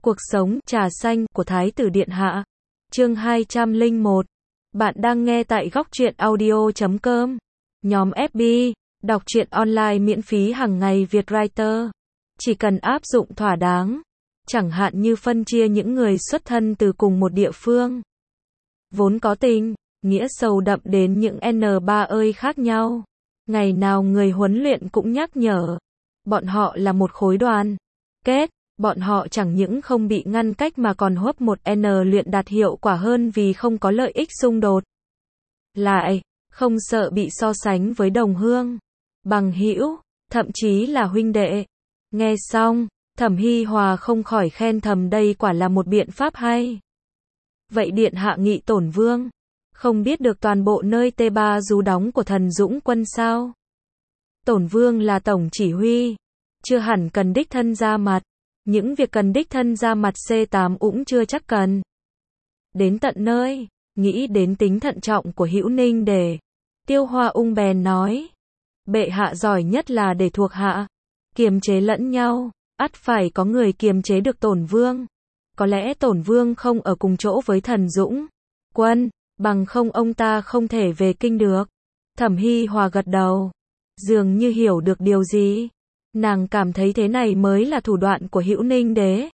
Cuộc sống trà xanh của Thái tử Điện Hạ. Chương 201. Bạn đang nghe tại góc truyện audio.com. Nhóm FB, đọc truyện online miễn phí hàng ngày Việt Writer. Chỉ cần áp dụng thỏa đáng, chẳng hạn như phân chia những người xuất thân từ cùng một địa phương, vốn có tình, nghĩa sâu đậm đến những N3 ơi khác nhau. Ngày nào người huấn luyện cũng nhắc nhở, bọn họ là một khối đoàn kết. Bọn họ chẳng những không bị ngăn cách mà còn húp một N luyện đạt hiệu quả hơn vì không có lợi ích xung đột. Lại, không sợ bị so sánh với đồng hương, bằng hữu, thậm chí là huynh đệ. Nghe xong, Thẩm Hi Hòa không khỏi khen thầm đây quả là một biện pháp hay. Vậy Điện Hạ nghị Tổn Vương, không biết được toàn bộ nơi T3 rú đóng của Thần Dũng quân sao? Tổn Vương là tổng chỉ huy, chưa hẳn cần đích thân ra mặt. Những việc cần đích thân ra mặt C8 cũng chưa chắc cần. Đến tận nơi, nghĩ đến tính thận trọng của Hữu Ninh để Tiêu Hoa Ung bèn nói, bệ hạ giỏi nhất là để thuộc hạ kiềm chế lẫn nhau, ắt phải có người kiềm chế được Tổn Vương. Có lẽ Tổn Vương không ở cùng chỗ với Thần Dũng quân, bằng không ông ta không thể về kinh được. Thẩm Hi Hòa gật đầu, dường như hiểu được điều gì. Nàng cảm thấy thế này mới là thủ đoạn của Hữu Ninh đế.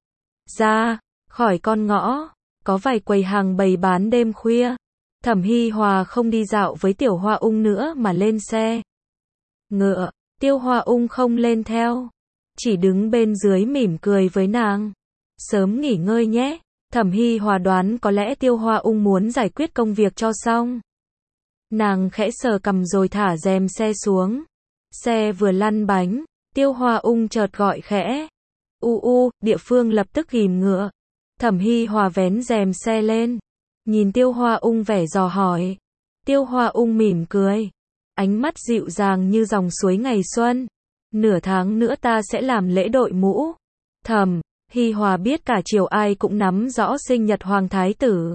Ra khỏi con ngõ, có vài quầy hàng bày bán đêm khuya. Thẩm Hi Hòa không đi dạo với Tiểu Hoa Ung nữa mà lên xe ngựa. Tiêu Hoa Ung không lên theo, chỉ đứng bên dưới mỉm cười với nàng. Sớm nghỉ ngơi nhé. Thẩm Hi Hòa đoán có lẽ Tiêu Hoa Ung muốn giải quyết công việc cho xong. Nàng khẽ sờ cằm rồi thả rèm xe xuống. Xe vừa lăn bánh, Tiêu Hoa Ung chợt gọi khẽ. Địa phương lập tức ghìm ngựa. Thẩm Hi Hòa vén rèm xe lên, nhìn Tiêu Hoa Ung vẻ dò hỏi. Tiêu Hoa Ung mỉm cười, ánh mắt dịu dàng như dòng suối ngày xuân. Nửa tháng nữa ta sẽ làm lễ đội mũ. Thẩm Hi Hòa biết cả triều ai cũng nắm rõ sinh nhật Hoàng Thái tử,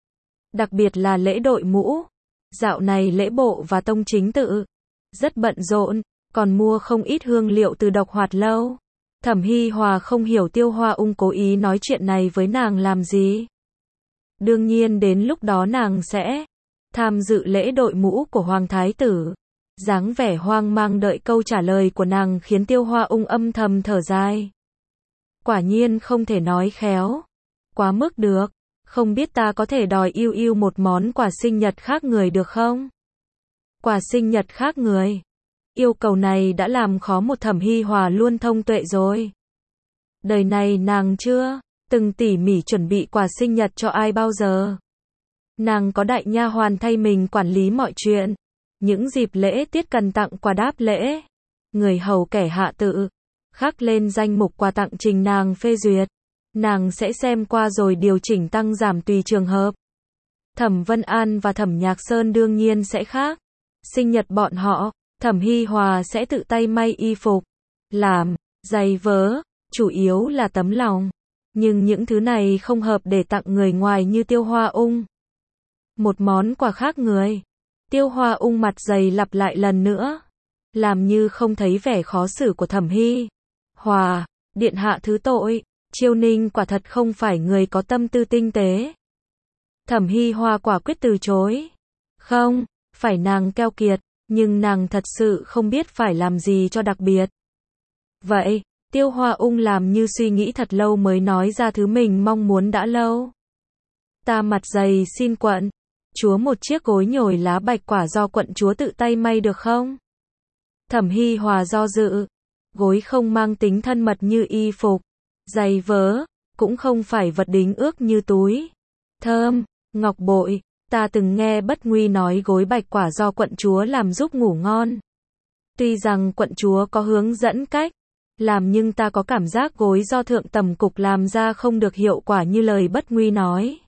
đặc biệt là lễ đội mũ. Dạo này lễ bộ và tông chính tự rất bận rộn, còn mua không ít hương liệu từ Độc Hoạt Lâu. Thẩm Hi Hòa không hiểu Tiêu Hoa Ung cố ý nói chuyện này với nàng làm gì. Đương nhiên đến lúc đó nàng sẽ tham dự lễ đội mũ của Hoàng Thái tử. Dáng vẻ hoang mang đợi câu trả lời của nàng khiến Tiêu Hoa Ung âm thầm thở dài. Quả nhiên không thể nói khéo quá mức được. Không biết ta có thể đòi yêu một món quà sinh nhật khác người được không? Quà sinh nhật khác người. Yêu cầu này đã làm khó một Thẩm Hi Hòa luôn thông tuệ rồi. Đời này nàng chưa từng tỉ mỉ chuẩn bị quà sinh nhật cho ai bao giờ. Nàng có đại nha hoàn thay mình quản lý mọi chuyện. Những dịp lễ tiết cần tặng quà đáp lễ, người hầu kẻ hạ tự khắc lên danh mục quà tặng trình nàng phê duyệt. Nàng sẽ xem qua rồi điều chỉnh tăng giảm tùy trường hợp. Thẩm Vân An và Thẩm Nhạc Sơn đương nhiên sẽ khác. Sinh nhật bọn họ, Thẩm Hi Hòa sẽ tự tay may y phục, làm, giày vớ, chủ yếu là tấm lòng. Nhưng những thứ này không hợp để tặng người ngoài như Tiêu Hoa Ung. Một món quà khác người. Tiêu Hoa Ung mặt dày lặp lại lần nữa, làm như không thấy vẻ khó xử của Thẩm Hi Hòa. Điện hạ thứ tội, Chiêu Ninh quả thật không phải người có tâm tư tinh tế. Thẩm Hi Hòa quả quyết từ chối. Không phải nàng keo kiệt, nhưng nàng thật sự không biết phải làm gì cho đặc biệt. Vậy, Tiêu Hoa Ung làm như suy nghĩ thật lâu mới nói ra thứ mình mong muốn đã lâu. Ta mặt dày xin quận chúa một chiếc gối nhồi lá bạch quả do quận chúa tự tay may được không? Thẩm Hi Hòa do dự. Gối không mang tính thân mật như y phục, giày vớ, cũng không phải vật đính ước như túi thơm, ngọc bội. Ta từng nghe Bất Nguy nói gối bạch quả do quận chúa làm giúp ngủ ngon. Tuy rằng quận chúa có hướng dẫn cách làm nhưng ta có cảm giác gối do thượng tầm cục làm ra không được hiệu quả như lời Bất Nguy nói.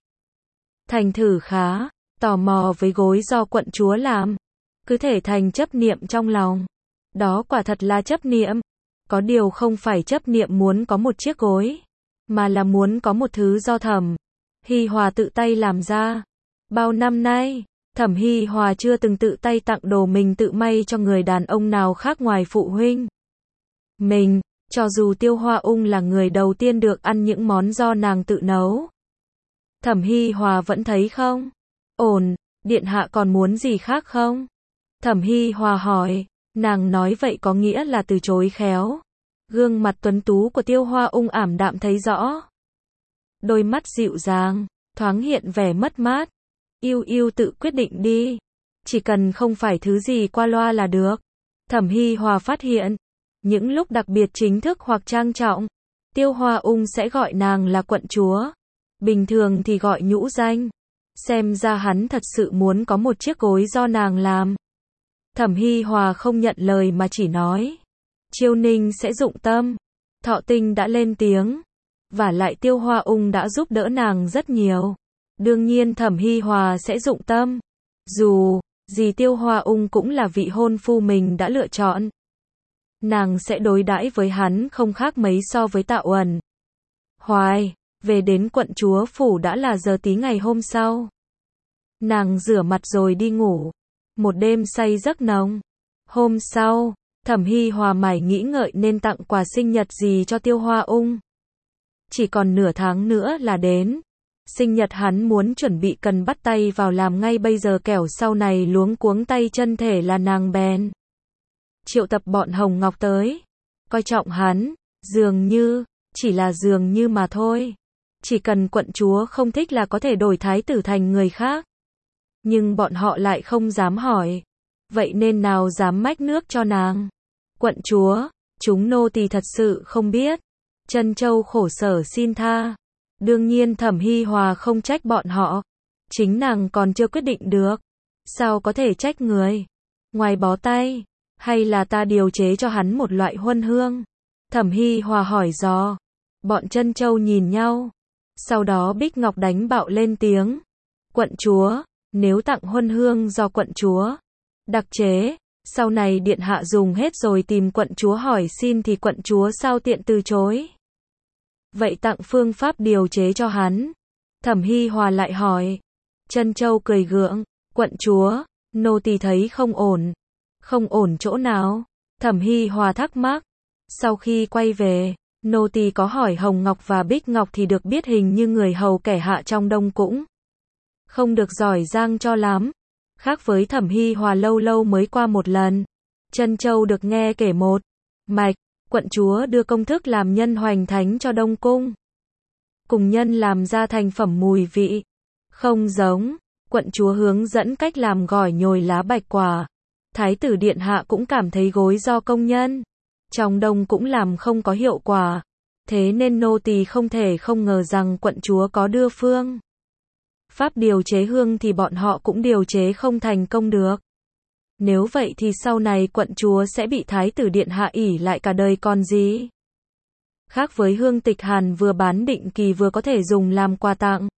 Thành thử khá tò mò với gối do quận chúa làm, cứ thể thành chấp niệm trong lòng. Đó quả thật là chấp niệm. Có điều không phải chấp niệm muốn có một chiếc gối, mà là muốn có một thứ do Thẩm Hi Hòa tự tay làm ra. Bao năm nay, Thẩm Hi Hòa chưa từng tự tay tặng đồ mình tự may cho người đàn ông nào khác ngoài phụ huynh mình. Cho dù Tiêu Hoa Ung là người đầu tiên được ăn những món do nàng tự nấu. Thẩm Hi Hòa vẫn thấy không ổn, điện hạ còn muốn gì khác không? Thẩm Hi Hòa hỏi, nàng nói vậy có nghĩa là từ chối khéo. Gương mặt tuấn tú của Tiêu Hoa Ung ảm đạm thấy rõ. Đôi mắt dịu dàng, thoáng hiện vẻ mất mát. Yêu yêu tự quyết định đi. Chỉ cần không phải thứ gì qua loa là được. Thẩm Hi Hòa phát hiện, những lúc đặc biệt chính thức hoặc trang trọng, Tiêu Hoa Ung sẽ gọi nàng là quận chúa. Bình thường thì gọi nhũ danh. Xem ra hắn thật sự muốn có một chiếc gối do nàng làm. Thẩm Hi Hòa không nhận lời mà chỉ nói. Chiêu Ninh sẽ dụng tâm. Thọ Tinh đã lên tiếng. Và lại Tiêu Hoa Ung đã giúp đỡ nàng rất nhiều. Đương nhiên Thẩm Hi Hòa sẽ dụng tâm. Dù gì Tiêu Hoa Ung cũng là vị hôn phu mình đã lựa chọn. Nàng sẽ đối đãi với hắn không khác mấy so với Tạ Uẩn. Hoài, về đến quận chúa phủ đã là giờ tí ngày hôm sau. Nàng rửa mặt rồi đi ngủ. Một đêm say giấc nồng. Hôm sau, Thẩm Hi Hòa mải nghĩ ngợi nên tặng quà sinh nhật gì cho Tiêu Hoa Ung. Chỉ còn nửa tháng nữa là đến. Sinh nhật hắn muốn chuẩn bị cần bắt tay vào làm ngay bây giờ, kẻo sau này luống cuống tay chân thể là nàng bèn triệu tập bọn Hồng Ngọc tới. Coi trọng hắn, chỉ là dường như mà thôi. Chỉ cần quận chúa không thích là có thể đổi thái tử thành người khác. Nhưng bọn họ lại không dám hỏi. Vậy nên nào dám mách nước cho nàng. Quận chúa, chúng nô tỳ thật sự không biết. Trân Châu khổ sở xin tha. Đương nhiên Thẩm Hi Hòa không trách bọn họ. Chính nàng còn chưa quyết định được. Sao có thể trách người? Ngoài bó tay, hay là ta điều chế cho hắn một loại huân hương? Thẩm Hi Hòa hỏi dò. Bọn Trân Châu nhìn nhau. Sau đó Bích Ngọc đánh bạo lên tiếng. Quận chúa, nếu tặng huân hương do quận chúa đặc chế, sau này điện hạ dùng hết rồi tìm quận chúa hỏi xin thì quận chúa sao tiện từ chối? Vậy tặng phương pháp điều chế cho hắn. Thẩm Hi Hòa lại hỏi. Trân Châu cười gượng. Quận chúa, nô tỳ thấy không ổn. Không ổn chỗ nào? Thẩm Hi Hòa thắc mắc. Sau khi quay về, nô tỳ có hỏi Hồng Ngọc và Bích Ngọc thì được biết hình như người hầu kẻ hạ trong đông cũng không được giỏi giang cho lắm. Khác với Thẩm Hi Hòa lâu lâu mới qua một lần. Trân Châu được nghe kể một mạch. Quận chúa đưa công thức làm nhân hoành thánh cho Đông Cung. Cùng nhân làm ra thành phẩm mùi vị không giống. Quận chúa hướng dẫn cách làm gỏi nhồi lá bạch quả. Thái tử điện hạ cũng cảm thấy gối do công nhân trong đông cũng làm không có hiệu quả. Thế nên nô tỳ không thể không ngờ rằng quận chúa có đưa phương pháp điều chế hương thì bọn họ cũng điều chế không thành công được. Nếu vậy thì sau này quận chúa sẽ bị thái tử điện hạ ỷ lại cả đời còn gì. Khác với hương tịch hàn vừa bán định kỳ vừa có thể dùng làm quà tặng.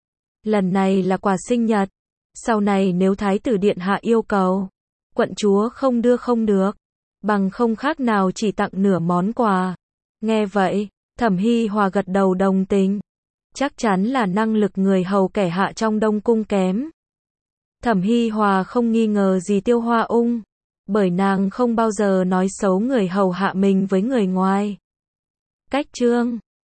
Lần này là quà sinh nhật. Sau này nếu thái tử điện hạ yêu cầu, quận chúa không đưa không được. Bằng không khác nào chỉ tặng nửa món quà. Nghe vậy, Thẩm Hi Hòa gật đầu đồng tình. Chắc chắn là năng lực người hầu kẻ hạ trong đông cung kém. Thẩm Hi Hòa không nghi ngờ gì Tiêu Hoa Ung, bởi nàng không bao giờ nói xấu người hầu hạ mình với người ngoài. Cách chương